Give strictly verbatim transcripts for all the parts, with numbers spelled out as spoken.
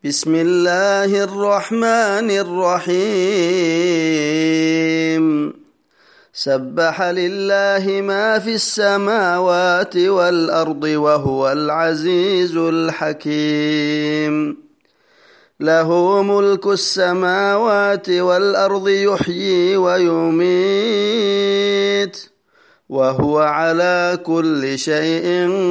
بسم الله الرحمن الرحيم سبح لله ما في السماوات والأرض وهو العزيز الحكيم له ملك السماوات والأرض يحيي ويميت وهو على كل شيء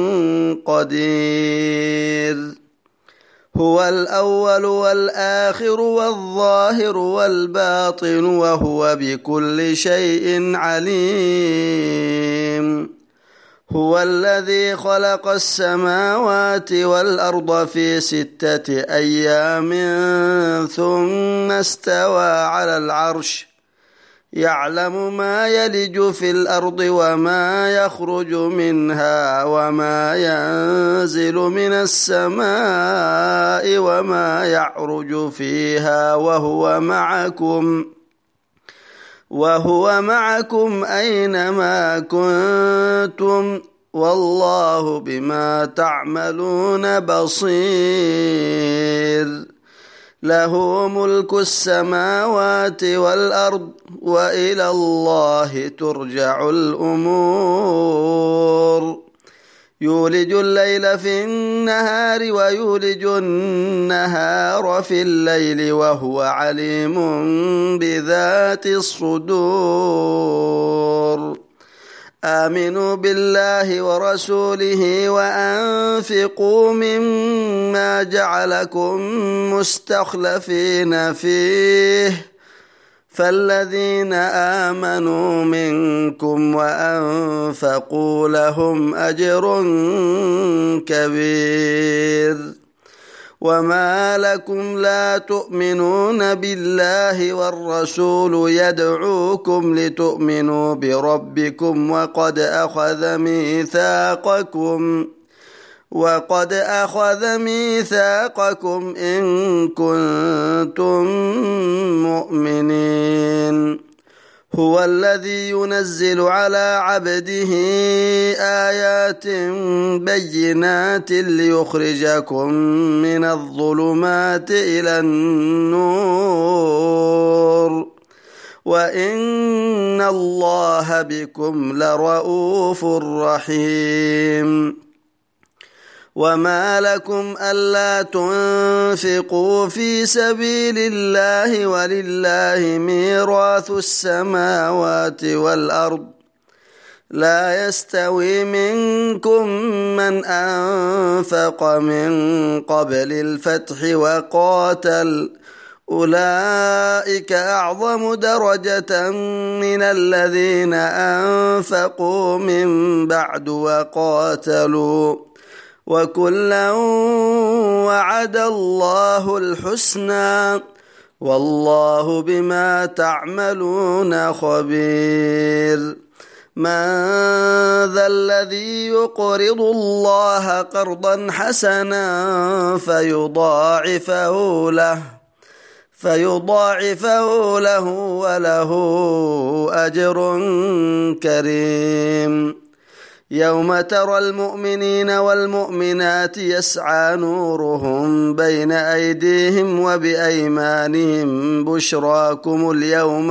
قدير هو الأول والآخر والظاهر والباطن وهو بكل شيء عليم هو الذي خلق السماوات والأرض في ستة أيام ثم استوى على العرش يعلم ما يلج في الأرض وما يخرج منها وما ينزل من السماء وما يعرج فيها وهو معكم وهو معكم أينما كنتم والله بما تعملون بصير له ملك السماوات والأرض وإلى الله ترجع الأمور يولج الليل في النهار ويولج النهار في الليل وهو عليم بذات الصدور آمنوا بالله ورسوله وأنفقوا مما جعلكم مستخلفين فيه فالذين آمنوا منكم وأنفقوا لهم أجر كبير وما لكم لا تؤمنون بالله والرسول يدعوكم لتؤمنوا بربكم وقد أخذ ميثاقكم وقد أخذ ميثاقكم إن كنتم مؤمنين هو الذي ينزل على عبده آيات بينات ليخرجكم من الظلمات إلى النور وإن الله بكم لرؤوف رحيم وما لكم ألا تنفقوا في سبيل الله ولله ميراث السماوات والأرض لا يستوي منكم من أنفق من قبل الفتح وقاتل أولئك أعظم درجة من الذين أنفقوا من بعد وقاتلوا وكلا وعد الله الحسنى والله بما تعملون خبير من ذا الذي يقرض الله قرضا حسنا فيضاعفه له فيضاعفه له وله أجر كريم يوم ترى المؤمنين والمؤمنات يسعى نورهم بين أيديهم وبأيمانهم بشراكم اليوم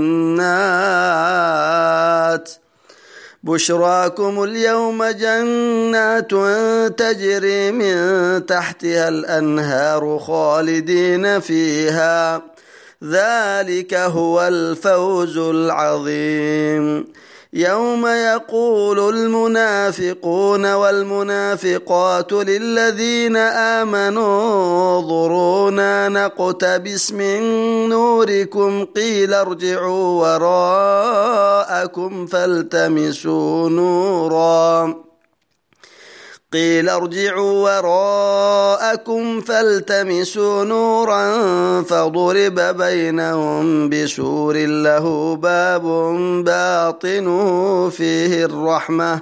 جنات بشراكم اليوم جنات تجري من تحتها الأنهار خالدين فيها ذلك هو الفوز العظيم يوم يقول المنافقون والمنافقات للذين آمنوا انظرونا نقتبس من نوركم قيل ارجعوا وراءكم فالتمسوا نورا قيل ارجعوا وراءكم فالتمسوا نورا فضرب بينهم بسور له باب باطنه فيه الرحمة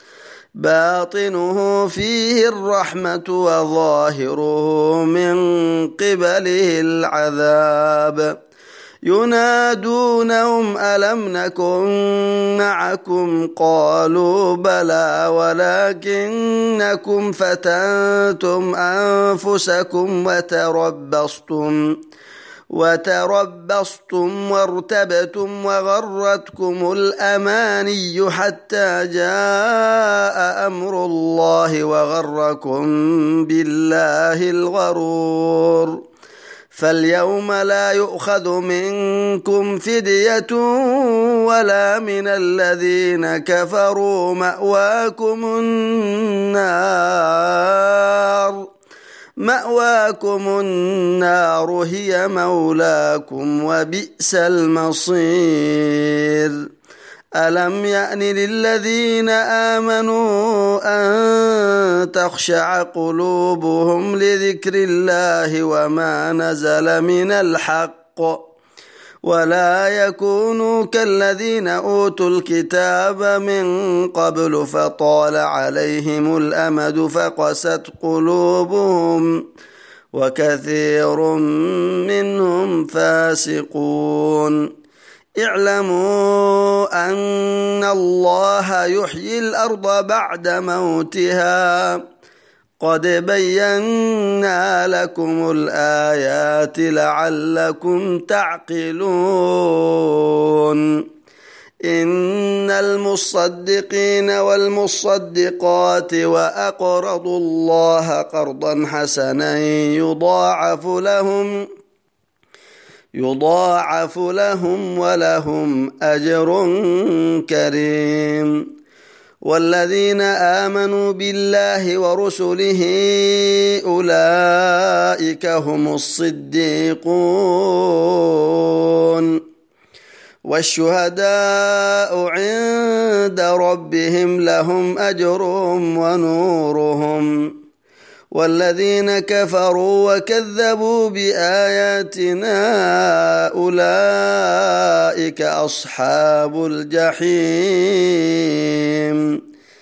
باطنه فيه الرحمة وظاهره من قبله العذاب ينادونهم ألم نكن معكم قالوا بلى ولكنكم فتنتم أنفسكم وتربصتم وتربصتم وارتبتم وغرتكم الأماني حتى جاء أمر الله وغركم بالله الغرور فاليوم لا يؤخذ منكم فدية ولا من الذين كفروا مأواكم النار مأواكم النار هي مولاكم وبئس المصير ألم يأن للذين آمنوا أن تخشع قلوبهم لذكر الله وما نزل من الحق ولا يكونوا كالذين أوتوا الكتاب من قبل فطال عليهم الأمد فقست قلوبهم وكثير منهم فاسقون اعلموا أن الله يحيي الأرض بعد موتها قد بينا لكم الآيات لعلكم تعقلون إن المصدقين والمصدقات وأقرضوا الله قرضا حسنا يضاعف لهم يضاعف لهم ولهم أجر كريم والذين آمنوا بالله ورسله أولئك هم الصديقون والشهداء عند ربهم لهم أجرهم ونورهم والذين كفروا وكذبوا بآياتنا أولئك أصحاب الجحيم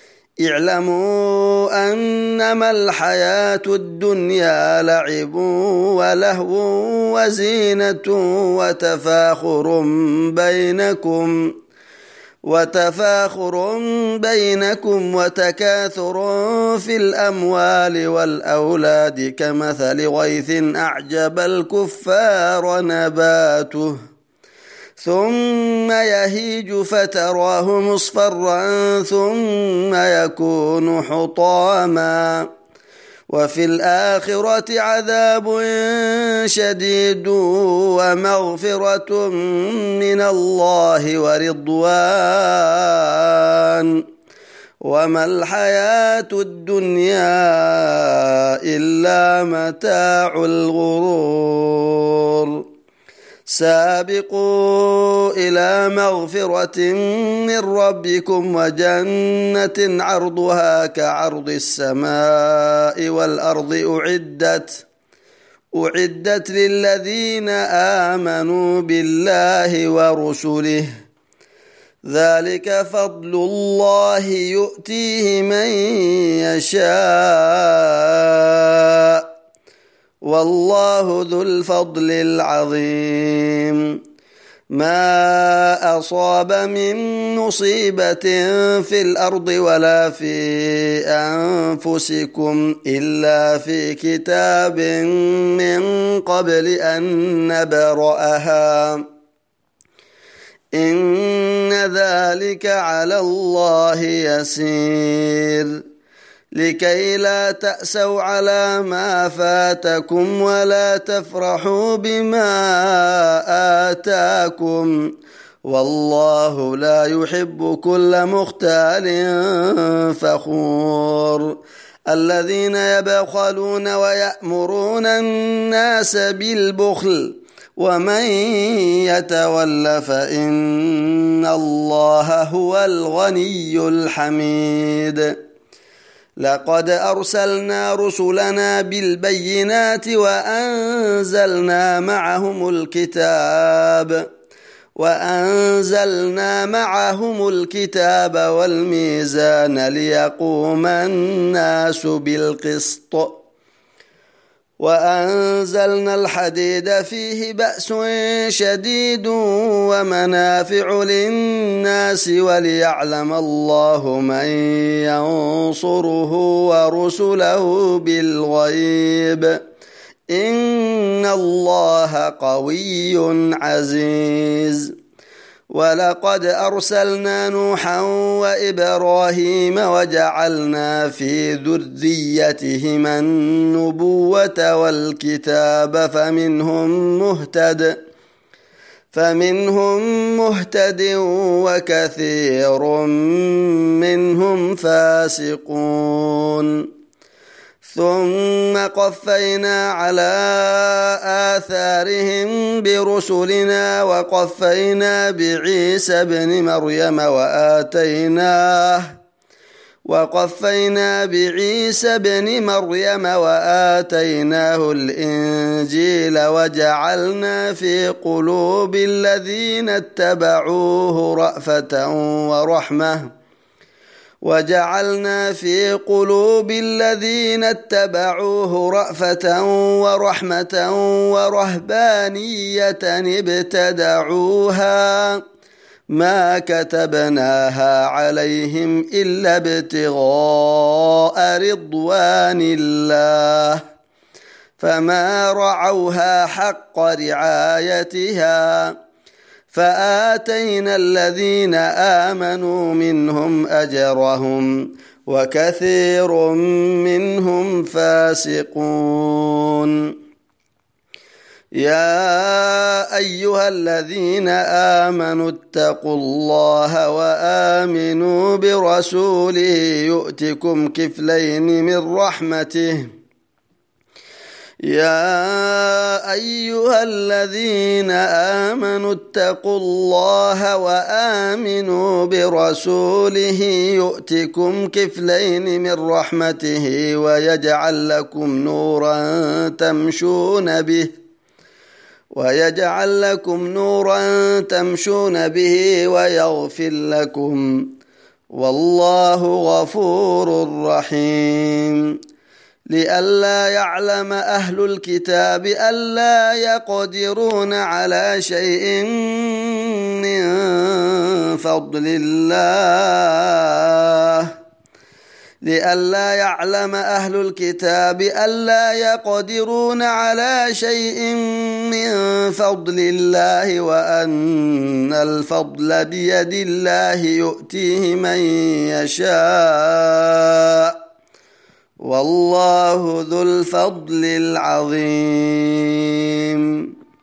اعلموا أنما الحياة الدنيا لعب ولهو وزينة وتفاخر بينكم وتفاخر بينكم وتكاثر في الأموال والأولاد كمثل غيث أعجب الكفار نباته ثم يهيج فتراه مصفرا ثم يكون حطاما وفي الآخرة عذاب شديد ومغفرة من الله ورضوان وما الحياة الدنيا إلا متاع الغرور سابقوا إلى مغفرة من ربكم وجنة عرضها كعرض السماء والأرض أعدت أعدت للذين آمنوا بالله ورسله ذلك فضل الله يؤتيه من يشاء والله ذو الفضل العظيم ما أصاب من مصيبة في الأرض ولا في أنفسكم إلا في كتاب من قبل أن نبرأها إن ذلك على الله يسير لكي لا تأسوا على ما فاتكم ولا تفرحوا بما آتاكم والله لا يحب كل مختال فخور الذين يبخلون ويأمرون الناس بالبخل ومن يتول فإن الله هو الغني الحميد لقد أرسلنا رسلنا بالبينات وأنزلنا معهم الكتاب وأنزلنا معهم الكتاب والميزان ليقوم الناس بالقسط وأنزلنا الحديد فيه بأس شديد ومنافع للناس وليعلم الله من ينصره ورسله بالغيب إن الله قوي عزيز ولقد أرسلنا نوحا وإبراهيم وجعلنا في ذريتهما النبوة والكتاب فمنهم مهتد فمنهم مهتد وكثير منهم فاسقون ثم قفينا على آثارهم برسلنا وقفينا بعيسى ابن مريم وآتيناه وقفينا بعيسى ابن مريم وآتيناه الإنجيل وجعلنا في قلوب الذين اتبعوه رأفة ورحمة وجعلنا في قلوب الذين اتبعوه رأفة ورحمة ورهبانية ابتدعوها ما كتبناها عليهم إلا ابتغاء رضوان الله فما رعوها حق رعايتها فآتينا الذين آمنوا منهم أجرهم وكثير منهم فاسقون يا أيها الذين آمنوا اتقوا الله وآمنوا برسوله يؤتكم كفلين من رحمته يا أيها الذين آمنوا اتقوا الله وآمنوا برسوله يؤتكم كفلين من رحمته ويجعل لكم نورا تمشون به ويجعل لكم نورا تمشون به ويغفر لكم والله غفور رحيم لئلا يعلم أهل الكتاب ألا يقدرون على شيء من فضل الله لئلا يعلم أهل الكتاب ألا يقدرون على شيء من فضل الله وأن الفضل بيد الله يؤتيه من يشاء والله ذو الفضل العظيم